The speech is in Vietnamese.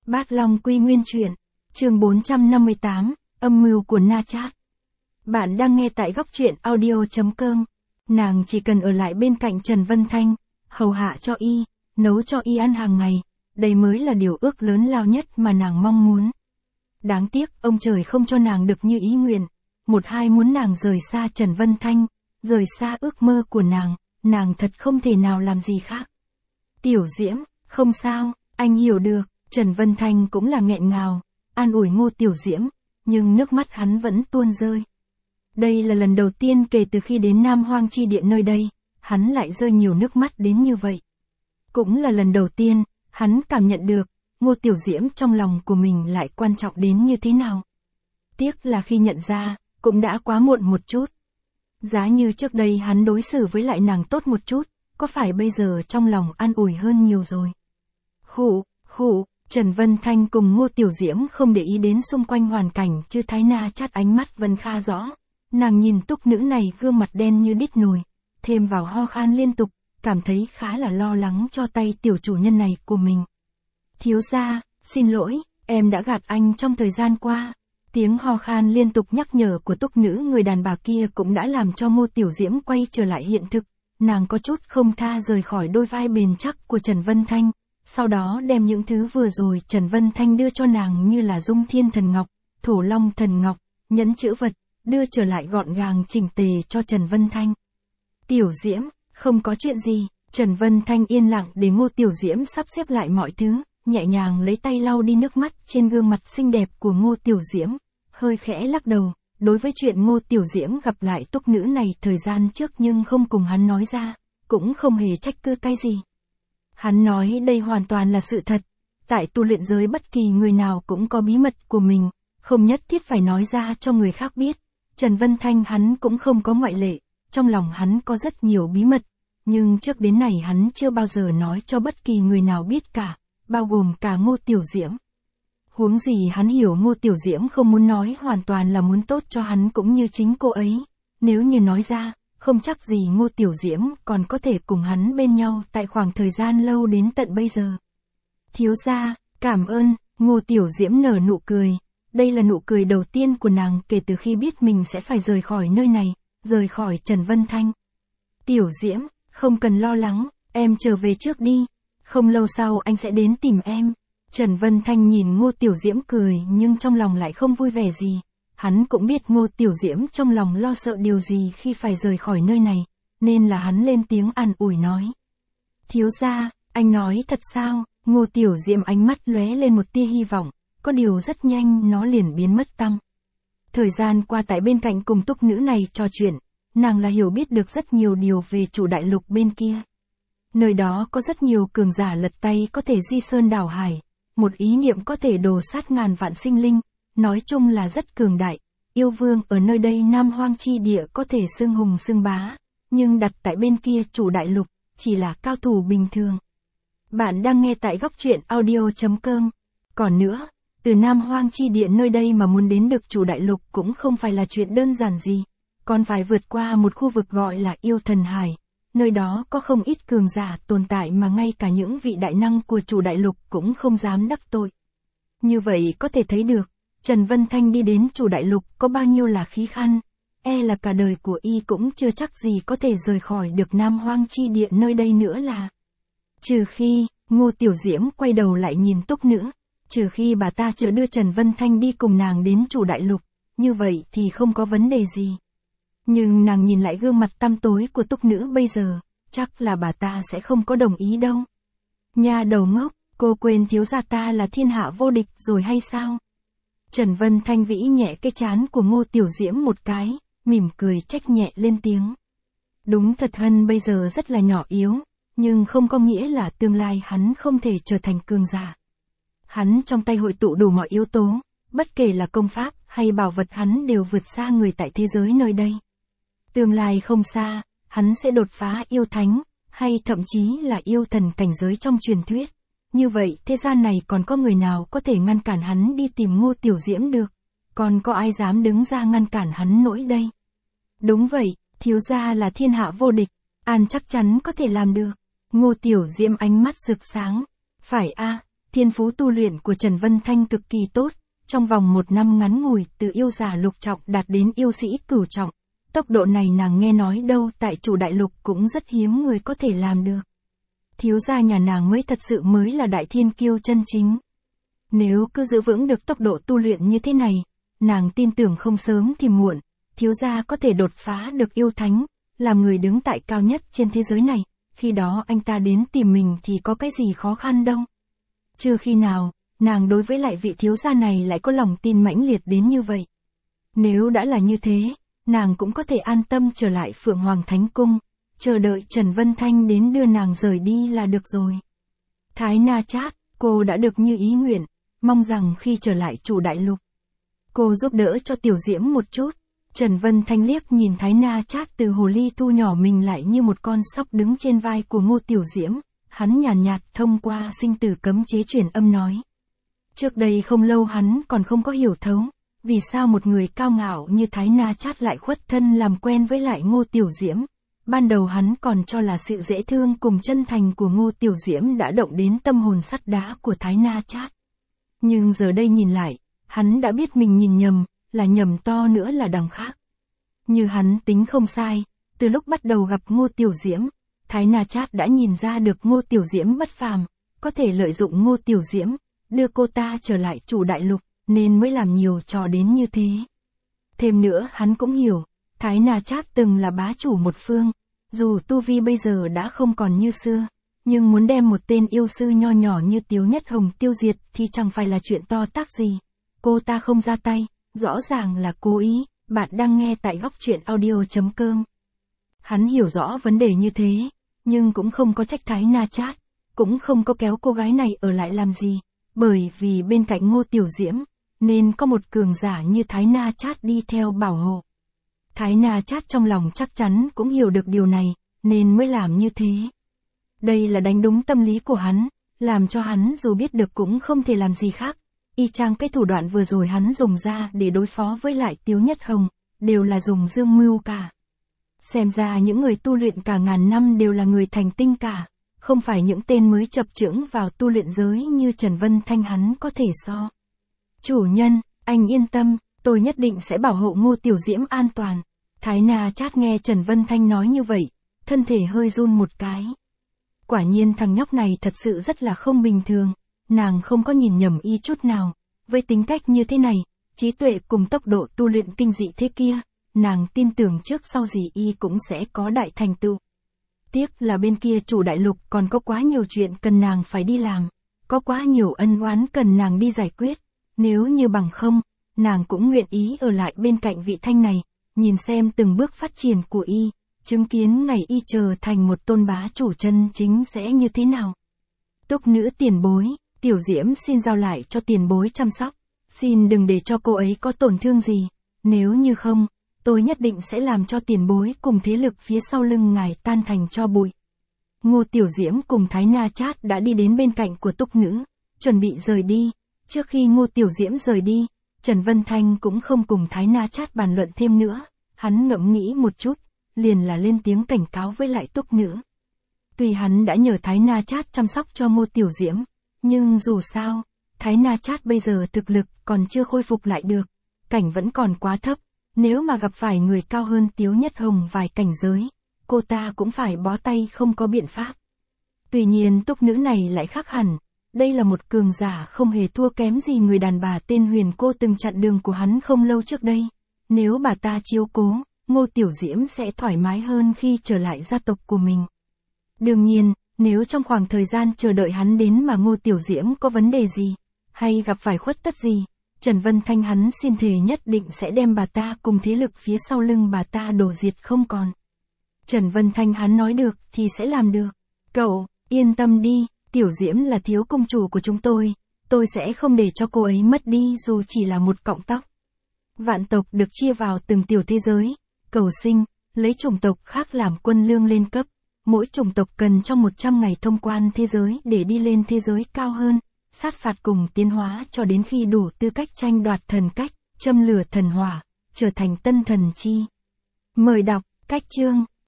Bát Long Quy Nguyên Truyện, chương 458, âm mưu của Na Trát. Bạn đang nghe tại góc truyện audio.com. Nàng chỉ cần ở lại bên cạnh Trần Vân Thanh, hầu hạ cho y, nấu cho y ăn hàng ngày, đây mới là điều ước lớn lao nhất mà nàng mong muốn. Đáng tiếc ông trời không cho nàng được như ý nguyện, một hai muốn nàng rời xa Trần Vân Thanh, rời xa ước mơ của nàng thật không thể nào làm gì khác. Tiểu Diễm, không sao, anh hiểu được. Trần Vân Thanh cũng là nghẹn ngào, an ủi Ngô Tiểu Diễm, nhưng nước mắt hắn vẫn tuôn rơi. Đây là lần đầu tiên kể từ khi đến Nam Hoang Chi Địa nơi đây, hắn lại rơi nhiều nước mắt đến như vậy. Cũng là lần đầu tiên, hắn cảm nhận được, Ngô Tiểu Diễm trong lòng của mình lại quan trọng đến như thế nào. Tiếc là khi nhận ra, cũng đã quá muộn một chút. Giá như trước đây hắn đối xử với lại nàng tốt một chút, có phải bây giờ trong lòng an ủi hơn nhiều rồi. Khụ, Trần Vân Thanh cùng Ngô Tiểu Diễm không để ý đến xung quanh hoàn cảnh chứ Thái Na Trát ánh mắt vẫn khá rõ. Nàng nhìn túc nữ này gương mặt đen như đít nồi, thêm vào ho khan liên tục, cảm thấy khá là lo lắng cho tay tiểu chủ nhân này của mình. Thiếu gia, xin lỗi, em đã gạt anh trong thời gian qua. Tiếng ho khan liên tục nhắc nhở của túc nữ người đàn bà kia cũng đã làm cho Ngô Tiểu Diễm quay trở lại hiện thực. Nàng có chút không tha rời khỏi đôi vai bền chắc của Trần Vân Thanh. Sau đó đem những thứ vừa rồi Trần Vân Thanh đưa cho nàng như là Dung Thiên Thần Ngọc, Thổ Long Thần Ngọc, nhẫn chữ vật, đưa trở lại gọn gàng chỉnh tề cho Trần Vân Thanh. Tiểu Diễm, không có chuyện gì, Trần Vân Thanh yên lặng để Ngô Tiểu Diễm sắp xếp lại mọi thứ, nhẹ nhàng lấy tay lau đi nước mắt trên gương mặt xinh đẹp của Ngô Tiểu Diễm, hơi khẽ lắc đầu, đối với chuyện Ngô Tiểu Diễm gặp lại túc nữ này thời gian trước nhưng không cùng hắn nói ra, cũng không hề trách cứ cái gì. Hắn nói đây hoàn toàn là sự thật, tại tu luyện giới bất kỳ người nào cũng có bí mật của mình, không nhất thiết phải nói ra cho người khác biết. Trần Vân Thanh hắn cũng không có ngoại lệ, trong lòng hắn có rất nhiều bí mật, nhưng trước đến này hắn chưa bao giờ nói cho bất kỳ người nào biết cả, bao gồm cả Ngô Tiểu Diễm. Huống gì hắn hiểu Ngô Tiểu Diễm không muốn nói hoàn toàn là muốn tốt cho hắn cũng như chính cô ấy, nếu như nói ra, không chắc gì Ngô Tiểu Diễm còn có thể cùng hắn bên nhau tại khoảng thời gian lâu đến tận bây giờ. Thiếu gia, cảm ơn, Ngô Tiểu Diễm nở nụ cười. Đây là nụ cười đầu tiên của nàng kể từ khi biết mình sẽ phải rời khỏi nơi này, rời khỏi Trần Vân Thanh. Tiểu Diễm, không cần lo lắng, em trở về trước đi. Không lâu sau anh sẽ đến tìm em. Trần Vân Thanh nhìn Ngô Tiểu Diễm cười nhưng trong lòng lại không vui vẻ gì. Hắn cũng biết Ngô Tiểu Diễm trong lòng lo sợ điều gì khi phải rời khỏi nơi này, nên là hắn lên tiếng an ủi nói. Thiếu gia, anh nói thật sao? Ngô Tiểu Diễm ánh mắt lóe lên một tia hy vọng, có điều rất nhanh nó liền biến mất tăm. Thời gian qua tại bên cạnh cùng túc nữ này trò chuyện, nàng là hiểu biết được rất nhiều điều về chủ đại lục bên kia. Nơi đó có rất nhiều cường giả lật tay có thể di sơn đảo hải, một ý niệm có thể đồ sát ngàn vạn sinh linh. Nói chung là rất cường đại, yêu vương ở nơi đây Nam Hoang Chi Địa có thể xưng hùng xưng bá, nhưng đặt tại bên kia chủ đại lục, chỉ là cao thủ bình thường. Bạn đang nghe tại góc truyện audio.com. Còn nữa, từ Nam Hoang Chi Địa nơi đây mà muốn đến được chủ đại lục cũng không phải là chuyện đơn giản gì, còn phải vượt qua một khu vực gọi là yêu thần hải. Nơi đó có không ít cường giả tồn tại mà ngay cả những vị đại năng của chủ đại lục cũng không dám đắc tội. Như vậy có thể thấy được, Trần Vân Thanh đi đến chủ đại lục có bao nhiêu là khí khăn, là cả đời của y cũng chưa chắc gì có thể rời khỏi được Nam Hoang Chi Địa nơi đây nữa là. Trừ khi, Ngô Tiểu Diễm quay đầu lại nhìn túc nữ, trừ khi bà ta chở đưa Trần Vân Thanh đi cùng nàng đến chủ đại lục, như vậy thì không có vấn đề gì. Nhưng nàng nhìn lại gương mặt tăm tối của túc nữ bây giờ, chắc là bà ta sẽ không có đồng ý đâu. Nha đầu ngốc, cô quên thiếu gia ta là thiên hạ vô địch rồi hay sao? Trần Vân Thanh vĩ nhẹ cái trán của Ngô Tiểu Diễm một cái, mỉm cười trách nhẹ lên tiếng. Đúng thật Hân bây giờ rất là nhỏ yếu, nhưng không có nghĩa là tương lai hắn không thể trở thành cường giả. Hắn trong tay hội tụ đủ mọi yếu tố, bất kể là công pháp hay bảo vật hắn đều vượt xa người tại thế giới nơi đây. Tương lai không xa, hắn sẽ đột phá yêu thánh, hay thậm chí là yêu thần cảnh giới trong truyền thuyết. Như vậy thế gian này còn có người nào có thể ngăn cản hắn đi tìm Ngô Tiểu Diễm được? Còn có ai dám đứng ra ngăn cản hắn nổi đây? Đúng vậy, thiếu gia là thiên hạ vô địch, An chắc chắn có thể làm được. Ngô Tiểu Diễm ánh mắt rực sáng. Phải a, Thiên phú tu luyện của Trần Vân Thanh cực kỳ tốt, trong vòng 1 năm ngắn ngủi từ yêu giả lục trọng đạt đến yêu sĩ cửu trọng. Tốc độ này nàng nghe nói đâu tại Chủ Đại Lục cũng rất hiếm người có thể làm được. Thiếu gia nhà nàng mới là đại thiên kiêu chân chính. Nếu cứ giữ vững được tốc độ tu luyện như thế này, nàng tin tưởng không sớm thì muộn, thiếu gia có thể đột phá được yêu thánh, làm người đứng tại cao nhất trên thế giới này, khi đó anh ta đến tìm mình thì có cái gì khó khăn đâu. Chưa khi nào, nàng đối với lại vị thiếu gia này lại có lòng tin mãnh liệt đến như vậy. Nếu đã là như thế, nàng cũng có thể an tâm trở lại Phượng Hoàng Thánh Cung, chờ đợi Trần Vân Thanh đến đưa nàng rời đi là được rồi. Thái Na Chát, cô đã được như ý nguyện, mong rằng khi trở lại Chủ Đại Lục, cô giúp đỡ cho Tiểu Diễm một chút. Trần Vân Thanh liếc nhìn Thái Na Chát từ hồ ly thu nhỏ mình lại như một con sóc đứng trên vai của Ngô Tiểu Diễm, hắn nhàn nhạt thông qua sinh tử cấm chế truyền âm nói. Trước đây không lâu hắn còn không có hiểu thấu, vì sao một người cao ngạo như Thái Na Chát lại khuất thân làm quen với lại Ngô Tiểu Diễm. Ban đầu hắn còn cho là sự dễ thương cùng chân thành của Ngô Tiểu Diễm đã động đến tâm hồn sắt đá của Thái Na Chát. Nhưng giờ đây nhìn lại, hắn đã biết mình nhìn nhầm, là nhầm to nữa là đằng khác. Như hắn tính không sai, từ lúc bắt đầu gặp Ngô Tiểu Diễm, Thái Na Chát đã nhìn ra được Ngô Tiểu Diễm bất phàm, có thể lợi dụng Ngô Tiểu Diễm, đưa cô ta trở lại Chủ Đại Lục, nên mới làm nhiều trò đến như thế. Thêm nữa hắn cũng hiểu, Thái Na Chát từng là bá chủ một phương, dù tu vi bây giờ đã không còn như xưa, nhưng muốn đem một tên yêu sư nho nhỏ như Tiếu Nhất Hồng tiêu diệt thì chẳng phải là chuyện to tát gì. Cô ta không ra tay, rõ ràng là cố ý. Bạn đang nghe tại góc truyện audio.com. Hắn hiểu rõ vấn đề như thế, nhưng cũng không có trách Thái Na Chát, cũng không có kéo cô gái này ở lại làm gì, bởi vì bên cạnh Ngô Tiểu Diễm, nên có một cường giả như Thái Na Chát đi theo bảo hộ. Thái Na Chát trong lòng chắc chắn cũng hiểu được điều này, nên mới làm như thế. Đây là đánh đúng tâm lý của hắn, làm cho hắn dù biết được cũng không thể làm gì khác. Y chang cái thủ đoạn vừa rồi hắn dùng ra để đối phó với lại Tiếu Nhất Hồng, đều là dùng dương mưu cả. Xem ra những người tu luyện cả ngàn năm đều là người thành tinh cả, không phải những tên mới chập chững vào tu luyện giới như Trần Vân Thanh hắn có thể so. Chủ nhân, anh yên tâm, tôi nhất định sẽ bảo hộ Ngô Tiểu Diễm an toàn. Thái Na Chát nghe Trần Vân Thanh nói như vậy, thân thể hơi run một cái. Quả nhiên thằng nhóc này thật sự rất là không bình thường. Nàng không có nhìn nhầm y chút nào, với tính cách như thế này, trí tuệ cùng tốc độ tu luyện kinh dị thế kia, nàng tin tưởng trước sau gì y cũng sẽ có đại thành tựu. Tiếc là bên kia Chủ Đại Lục còn có quá nhiều chuyện cần nàng phải đi làm, có quá nhiều ân oán cần nàng đi giải quyết, nếu như bằng không, nàng cũng nguyện ý ở lại bên cạnh vị Thanh này, nhìn xem từng bước phát triển của y, chứng kiến ngày y trở thành một tôn bá chủ chân chính sẽ như thế nào. Túc nữ tiền bối, Tiểu Diễm xin giao lại cho tiền bối chăm sóc, xin đừng để cho cô ấy có tổn thương gì, nếu như không, tôi nhất định sẽ làm cho tiền bối cùng thế lực phía sau lưng ngài tan thành tro bụi. Ngô Tiểu Diễm cùng Thái Na Chát đã đi đến bên cạnh của Túc nữ, chuẩn bị rời đi. Trước khi Ngô Tiểu Diễm rời đi, Trần Vân Thanh cũng không cùng Thái Na Chát bàn luận thêm nữa, hắn ngẫm nghĩ một chút, liền là lên tiếng cảnh cáo với lại Túc nữ. Tuy hắn đã nhờ Thái Na Chát chăm sóc cho Ngô Tiểu Diễm, nhưng dù sao, Thái Na Chát bây giờ thực lực còn chưa khôi phục lại được, cảnh vẫn còn quá thấp, nếu mà gặp phải người cao hơn Tiếu Nhất Hồng vài cảnh giới, cô ta cũng phải bó tay không có biện pháp. Tuy nhiên Túc nữ này lại khác hẳn, đây là một cường giả không hề thua kém gì người đàn bà tên Huyền Cô từng chặn đường của hắn không lâu trước đây, nếu bà ta chiếu cố, Ngô Tiểu Diễm sẽ thoải mái hơn khi trở lại gia tộc của mình. Đương nhiên, nếu trong khoảng thời gian chờ đợi hắn đến mà Ngô Tiểu Diễm có vấn đề gì, hay gặp phải khuất tất gì, Trần Vân Thanh hắn xin thề nhất định sẽ đem bà ta cùng thế lực phía sau lưng bà ta đổ diệt không còn. Trần Vân Thanh hắn nói được thì sẽ làm được. Cậu, yên tâm đi, Tiểu Diễm là thiếu công chủ của chúng tôi sẽ không để cho cô ấy mất đi dù chỉ là một cọng tóc. Vạn tộc được chia vào từng tiểu thế giới, cầu sinh, lấy chủng tộc khác làm quân lương lên cấp. Mỗi chủng tộc cần trong 100 ngày thông quan thế giới để đi lên thế giới cao hơn, sát phạt cùng tiến hóa cho đến khi đủ tư cách tranh đoạt thần cách, châm lửa thần hỏa, trở thành tân thần chi. Mời đọc, cách chương.